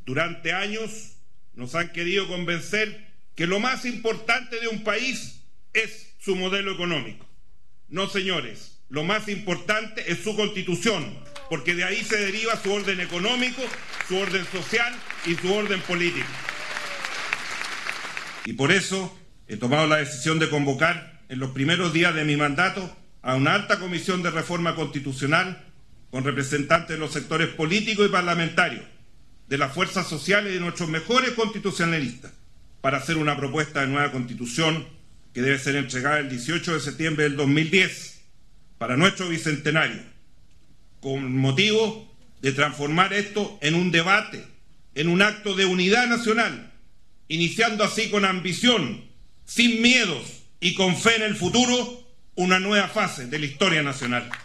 Durante años nos han querido convencer que lo más importante de un país es su modelo económico. No, señores, lo más importante es su Constitución, porque de ahí se deriva su orden económico, su orden social y su orden político. Y por eso he tomado la decisión de convocar en los primeros días de mi mandato a una alta comisión de reforma constitucional con representantes de los sectores políticos y parlamentarios, de las fuerzas sociales y de nuestros mejores constitucionalistas, para hacer una propuesta de nueva constitución que debe ser entregada el 18 de septiembre del 2010 para nuestro bicentenario, con motivo de transformar esto en un debate, en un acto de unidad nacional, iniciando así con ambición, sin miedos y con fe en el futuro, una nueva fase de la historia nacional.